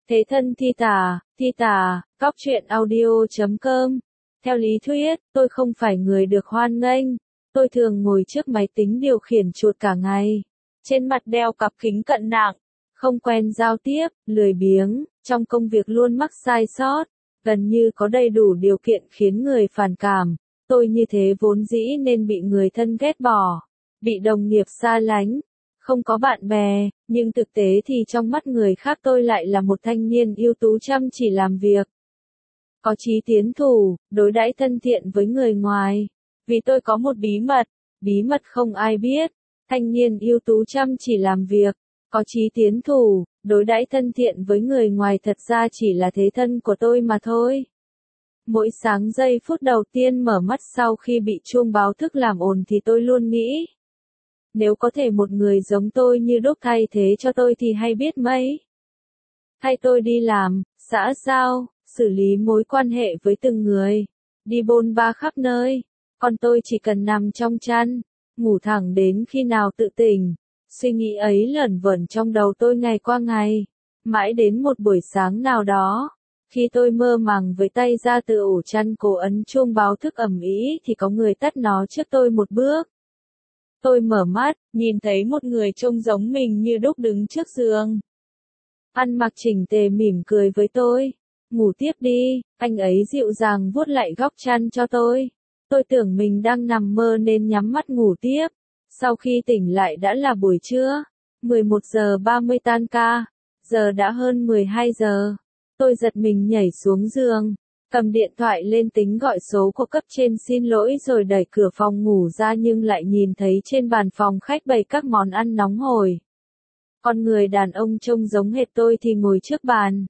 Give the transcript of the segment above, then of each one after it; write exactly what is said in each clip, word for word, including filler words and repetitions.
Thế thân thi tà, thi tà, cóc truyện audio chấm com. Theo lý thuyết, tôi không phải người được hoan nghênh. Tôi thường ngồi trước máy tính điều khiển chuột cả ngày. Trên mặt đeo cặp kính cận nặng. Không quen giao tiếp, lười biếng, trong công việc luôn mắc sai sót. Gần như có đầy đủ điều kiện khiến người phản cảm. Tôi như thế vốn dĩ nên bị người thân ghét bỏ. Bị đồng nghiệp xa lánh. Không có bạn bè, nhưng thực tế thì trong mắt người khác tôi lại là một thanh niên ưu tú chăm chỉ làm việc. Có chí tiến thủ, đối đãi thân thiện với người ngoài. Vì tôi có một bí mật, bí mật không ai biết. Thanh niên ưu tú chăm chỉ làm việc, có chí tiến thủ, đối đãi thân thiện với người ngoài thật ra chỉ là thế thân của tôi mà thôi. Mỗi sáng giây phút đầu tiên mở mắt sau khi bị chuông báo thức làm ồn thì tôi luôn nghĩ. Nếu có thể một người giống tôi như đúc thay thế cho tôi thì hay biết mấy. Thay tôi đi làm, xã giao, xử lý mối quan hệ với từng người, đi bôn ba khắp nơi, còn tôi chỉ cần nằm trong chăn, ngủ thẳng đến khi nào tự tỉnh. Suy nghĩ ấy lởn vởn trong đầu tôi ngày qua ngày, mãi đến một buổi sáng nào đó, khi tôi mơ màng với tay ra từ ổ chăn cố ấn chuông báo thức ầm ĩ thì có người tắt nó trước tôi một bước. Tôi mở mắt, nhìn thấy một người trông giống mình như đúc đứng trước giường. Ăn mặc chỉnh tề mỉm cười với tôi. Ngủ tiếp đi, anh ấy dịu dàng vuốt lại góc chăn cho tôi. Tôi tưởng mình đang nằm mơ nên nhắm mắt ngủ tiếp. Sau khi tỉnh lại đã là buổi trưa, mười một giờ ba mươi tan ca, giờ đã hơn mười hai giờ. Tôi giật mình nhảy xuống giường, cầm điện thoại lên tính gọi số của cấp trên xin lỗi rồi đẩy cửa phòng ngủ ra nhưng lại nhìn thấy trên bàn phòng khách bày các món ăn nóng hổi. Con người đàn ông trông giống hệt tôi thì ngồi trước bàn.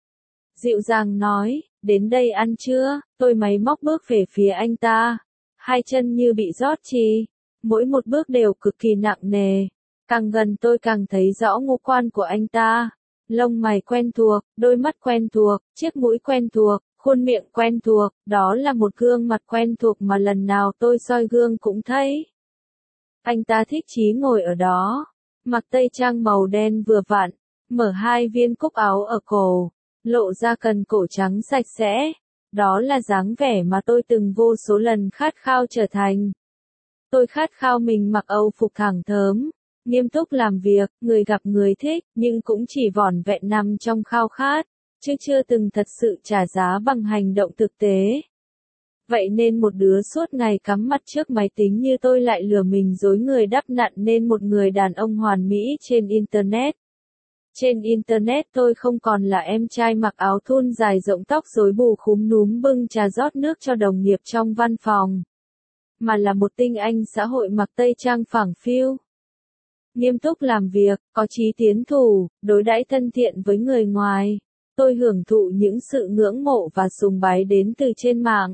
Dịu dàng nói, đến đây ăn chưa? Tôi máy móc bước về phía anh ta. Hai chân như bị rót chì, mỗi một bước đều cực kỳ nặng nề. Càng gần tôi càng thấy rõ ngũ quan của anh ta. Lông mày quen thuộc, đôi mắt quen thuộc, chiếc mũi quen thuộc, khuôn miệng quen thuộc, đó là một gương mặt quen thuộc mà lần nào tôi soi gương cũng thấy. Anh ta thích chí ngồi ở đó, mặc tây trang màu đen vừa vặn, mở hai viên cúc áo ở cổ, lộ ra cần cổ trắng sạch sẽ. Đó là dáng vẻ mà tôi từng vô số lần khát khao trở thành. Tôi khát khao mình mặc âu phục thẳng thớm, nghiêm túc làm việc, người gặp người thích, nhưng cũng chỉ vỏn vẹn nằm trong khao khát, chứ chưa từng thật sự trả giá bằng hành động thực tế. Vậy nên một đứa suốt ngày cắm mặt trước máy tính như tôi lại lừa mình dối người đắp nặn nên một người đàn ông hoàn mỹ trên Internet. Trên Internet tôi không còn là em trai mặc áo thun dài rộng tóc rối bù khúm núm bưng trà rót nước cho đồng nghiệp trong văn phòng, mà là một tinh anh xã hội mặc tây trang phẳng phiu. Nghiêm túc làm việc, có chí tiến thủ, đối đãi thân thiện với người ngoài. Tôi hưởng thụ những sự ngưỡng mộ và sùng bái đến từ trên mạng.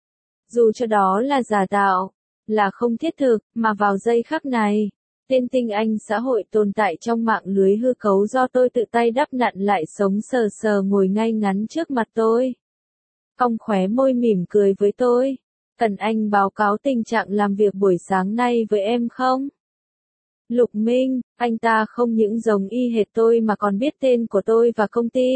Dù cho đó là giả tạo, là không thiết thực, mà vào giây khắc này, tên tinh anh xã hội tồn tại trong mạng lưới hư cấu do tôi tự tay đắp nặn lại sống sờ sờ ngồi ngay ngắn trước mặt tôi. Cong khóe môi mỉm cười với tôi. Cần anh báo cáo tình trạng làm việc buổi sáng nay với em không? Lục Minh, anh ta không những giống y hệt tôi mà còn biết tên của tôi và công ty.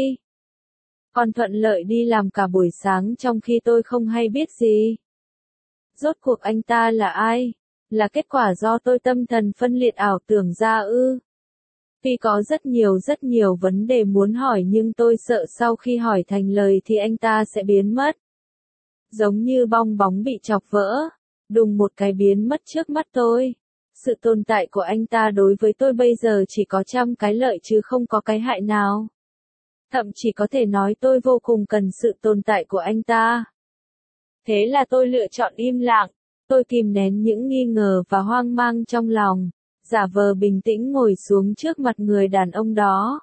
Còn thuận lợi đi làm cả buổi sáng trong khi tôi không hay biết gì. Rốt cuộc anh ta là ai? Là kết quả do tôi tâm thần phân liệt ảo tưởng ra ư? Tuy có rất nhiều rất nhiều vấn đề muốn hỏi nhưng tôi sợ sau khi hỏi thành lời thì anh ta sẽ biến mất. Giống như bong bóng bị chọc vỡ, đùng một cái biến mất trước mắt tôi. Sự tồn tại của anh ta đối với tôi bây giờ chỉ có trăm cái lợi chứ không có cái hại nào. Thậm chí có thể nói tôi vô cùng cần sự tồn tại của anh ta. Thế là tôi lựa chọn im lặng. Tôi kìm nén những nghi ngờ và hoang mang trong lòng, giả vờ bình tĩnh ngồi xuống trước mặt người đàn ông đó.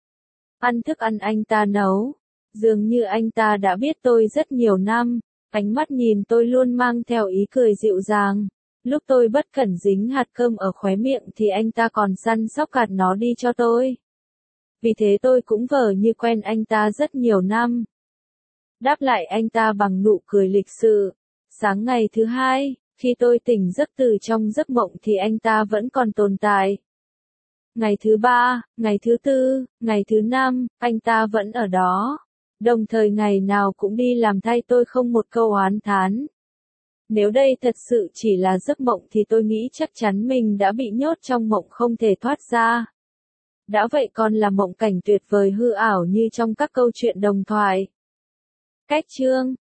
Ăn thức ăn anh ta nấu. Dường như anh ta đã biết tôi rất nhiều năm, ánh mắt nhìn tôi luôn mang theo ý cười dịu dàng. Lúc tôi bất cẩn dính hạt cơm ở khóe miệng thì anh ta còn săn sóc gạt nó đi cho tôi. Vì thế tôi cũng vờ như quen anh ta rất nhiều năm. Đáp lại anh ta bằng nụ cười lịch sự. Sáng ngày thứ hai, khi tôi tỉnh giấc từ trong giấc mộng thì anh ta vẫn còn tồn tại. Ngày thứ ba, ngày thứ tư, ngày thứ năm, anh ta vẫn ở đó. Đồng thời ngày nào cũng đi làm thay tôi không một câu oán thán. Nếu đây thật sự chỉ là giấc mộng thì tôi nghĩ chắc chắn mình đã bị nhốt trong mộng không thể thoát ra. Đã vậy còn là mộng cảnh tuyệt vời hư ảo như trong các câu chuyện đồng thoại. Cách chương